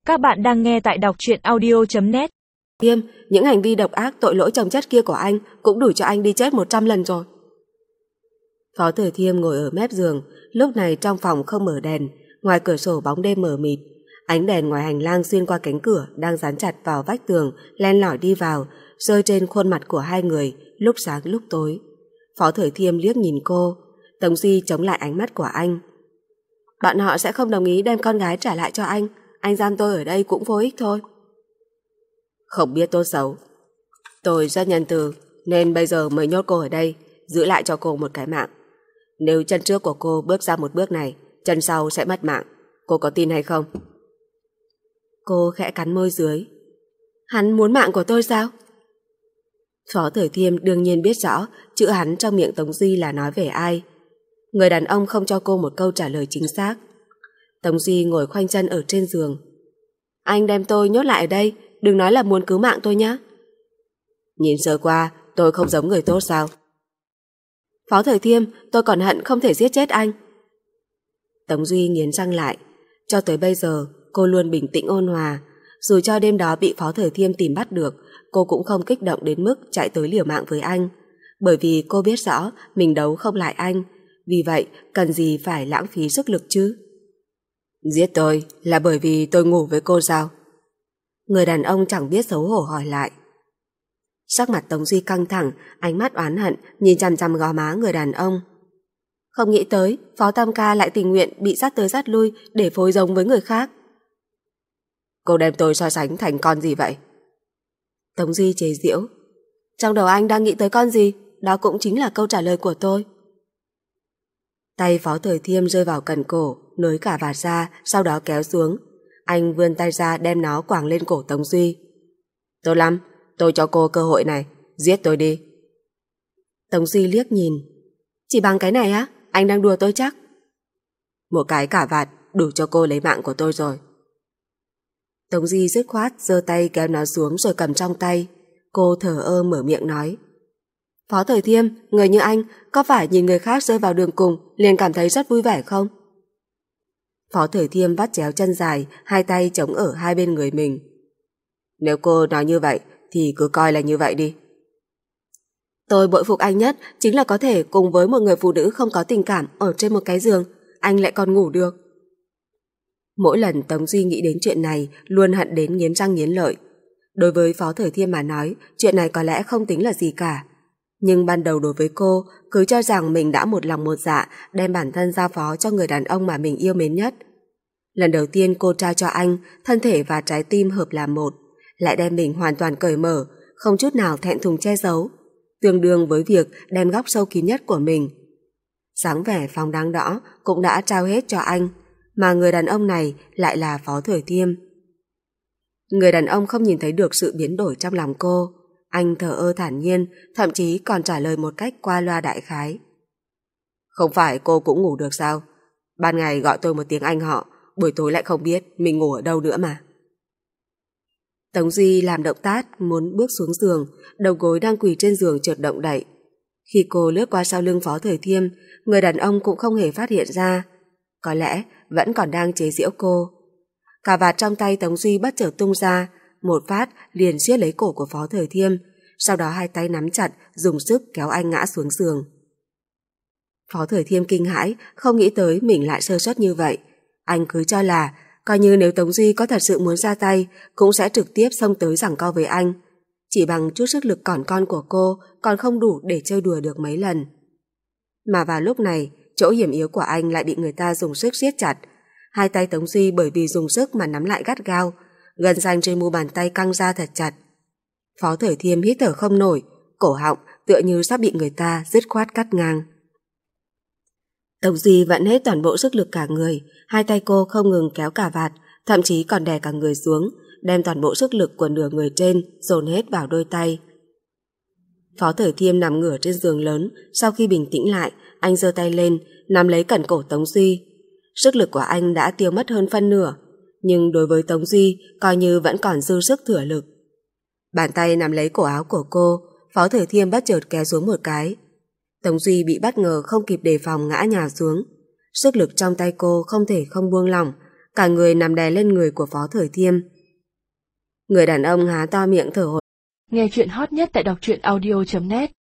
Các bạn đang nghe tại đọc truyện audio.net. Những hành vi độc ác tội lỗi chồng chất kia của anh cũng đủ cho anh đi chết 100 lần rồi. Phó Thời Thiêm ngồi ở mép giường. Lúc này trong phòng không mở đèn, ngoài cửa sổ bóng đêm mờ mịt. Ánh đèn ngoài hành lang xuyên qua cánh cửa đang dán chặt vào vách tường, len lỏi đi vào, rơi trên khuôn mặt của hai người, lúc sáng lúc tối. Phó Thời Thiêm liếc nhìn cô. Tống Duy chống lại ánh mắt của anh. Bọn họ sẽ không đồng ý đem con gái trả lại cho anh giam tôi ở đây cũng vô ích thôi. Không biết tốt xấu. Tôi rất nhân từ, nên bây giờ mới nhốt cô ở đây, giữ lại cho cô một cái mạng. Nếu chân trước của cô bước ra một bước này, chân sau sẽ mất mạng. Cô có tin hay không? Cô khẽ cắn môi dưới. Hắn muốn mạng của tôi sao? Phó Thời Thiêm đương nhiên biết rõ chữ hắn trong miệng Tống Duy là nói về ai. Người đàn ông không cho cô một câu trả lời chính xác. Tống Duy ngồi khoanh chân ở trên giường. Anh đem tôi nhốt lại ở đây, đừng nói là muốn cứu mạng tôi nhé. Nhìn sơ qua, tôi không giống người tốt sao? Phó Thời Thiêm, tôi còn hận không thể giết chết anh. Tống Duy nghiến răng lại. Cho tới bây giờ, cô luôn bình tĩnh ôn hòa. Dù cho đêm đó bị Phó Thời Thiêm tìm bắt được, cô cũng không kích động đến mức chạy tới liều mạng với anh. Bởi vì cô biết rõ mình đấu không lại anh. Vì vậy, cần gì phải lãng phí sức lực chứ? Giết tôi là bởi vì tôi ngủ với cô sao? Người đàn ông chẳng biết xấu hổ hỏi lại. Sắc mặt Tống Duy căng thẳng, ánh mắt oán hận nhìn chằm chằm gò má người đàn ông. Không nghĩ tới Phó Tam Ca lại tình nguyện bị dắt tới dắt lui để phối giống với người khác. Cô đem tôi so sánh thành con gì vậy? Tống Duy chế giễu. Trong đầu anh đang nghĩ tới con gì? Đó cũng chính là câu trả lời của tôi. Tay Phó Thời Thiêm rơi vào cần cổ, nới cả vạt ra, sau đó kéo xuống. Anh vươn tay ra đem nó quàng lên cổ Tống Duy. Tốt lắm, tôi cho cô cơ hội này, giết tôi đi. Tống Duy liếc nhìn. Chỉ bằng cái này á? Anh đang đùa tôi chắc? Một cái cả vạt đủ cho cô lấy mạng của tôi rồi. Tống Duy dứt khoát giơ tay kéo nó xuống rồi cầm trong tay. Cô thở ơ mở miệng nói. Phó Thời Thiêm, người như anh có phải nhìn người khác rơi vào đường cùng liền cảm thấy rất vui vẻ không? Phó Thời Thiêm vắt chéo chân dài, hai tay chống ở hai bên người mình. Nếu cô nói như vậy thì cứ coi là như vậy đi. Tôi bội phục anh nhất chính là có thể cùng với một người phụ nữ không có tình cảm ở trên một cái giường, anh lại còn ngủ được. Mỗi lần Tống Duy nghĩ đến chuyện này luôn hận đến nghiến răng nghiến lợi. Đối với Phó Thời Thiêm mà nói, chuyện này có lẽ không tính là gì cả. Nhưng ban đầu đối với cô, cứ cho rằng mình đã một lòng một dạ đem bản thân giao phó cho người đàn ông mà mình yêu mến nhất. Lần đầu tiên cô trao cho anh thân thể và trái tim hợp làm một, lại đem mình hoàn toàn cởi mở, không chút nào thẹn thùng che giấu, tương đương với việc đem góc sâu kín nhất của mình. Dáng vẻ phóng đáng đó cũng đã trao hết cho anh, mà người đàn ông này lại là Phó Thời Thiêm. Người đàn ông không nhìn thấy được sự biến đổi trong lòng cô. Anh thờ ơ thản nhiên, thậm chí còn trả lời một cách qua loa đại khái. Không phải cô cũng ngủ được sao? Ban ngày gọi tôi một tiếng anh họ, buổi tối lại không biết mình ngủ ở đâu nữa mà. Tống Duy làm động tác muốn bước xuống giường, đầu gối đang quỳ trên giường chợt động đậy. Khi cô lướt qua sau lưng Phó Thời Thiêm, người đàn ông cũng không hề phát hiện ra. Có lẽ vẫn còn đang chế giễu cô. Cà vạt trong tay Tống Duy bất chợt tung ra, một phát liền siết lấy cổ của Phó Thời Thiêm, sau đó hai tay nắm chặt, dùng sức kéo anh ngã xuống giường. Phó Thời Thiêm kinh hãi, không nghĩ tới mình lại sơ suất như vậy. Anh cứ cho là, coi như nếu Tống Duy có thật sự muốn ra tay, cũng sẽ trực tiếp xông tới giằng co với anh. Chỉ bằng chút sức lực còn con của cô, còn không đủ để chơi đùa được mấy lần. Mà vào lúc này, chỗ hiểm yếu của anh lại bị người ta dùng sức siết chặt. Hai tay Tống Duy bởi vì dùng sức mà nắm lại gắt gao, gân xanh trên mu bàn tay căng ra thật chặt. Phó Thời Thiêm hít thở không nổi, cổ họng tựa như sắp bị người ta dứt khoát cắt ngang. Tống Duy vẫn hết toàn bộ sức lực cả người, hai tay cô không ngừng kéo cà vạt, thậm chí còn đè cả người xuống, đem toàn bộ sức lực của nửa người trên dồn hết vào đôi tay. Phó Thời Thiêm nằm ngửa trên giường lớn, sau khi bình tĩnh lại, anh giơ tay lên, nắm lấy cẳng cổ Tống Duy. Sức lực của anh đã tiêu mất hơn phân nửa, nhưng đối với Tống Duy coi như vẫn còn dư sức thừa lực. Bàn tay nắm lấy cổ áo của cô, Phó Thời Thiêm bất chợt kéo xuống một cái. Tống Duy bị bất ngờ không kịp đề phòng ngã nhào xuống. Sức lực trong tay cô không thể không buông lỏng, cả người nằm đè lên người của Phó Thời Thiêm. Người đàn ông há to miệng thở hổn. Nghe chuyện hot nhất tại đọc truyện audio.net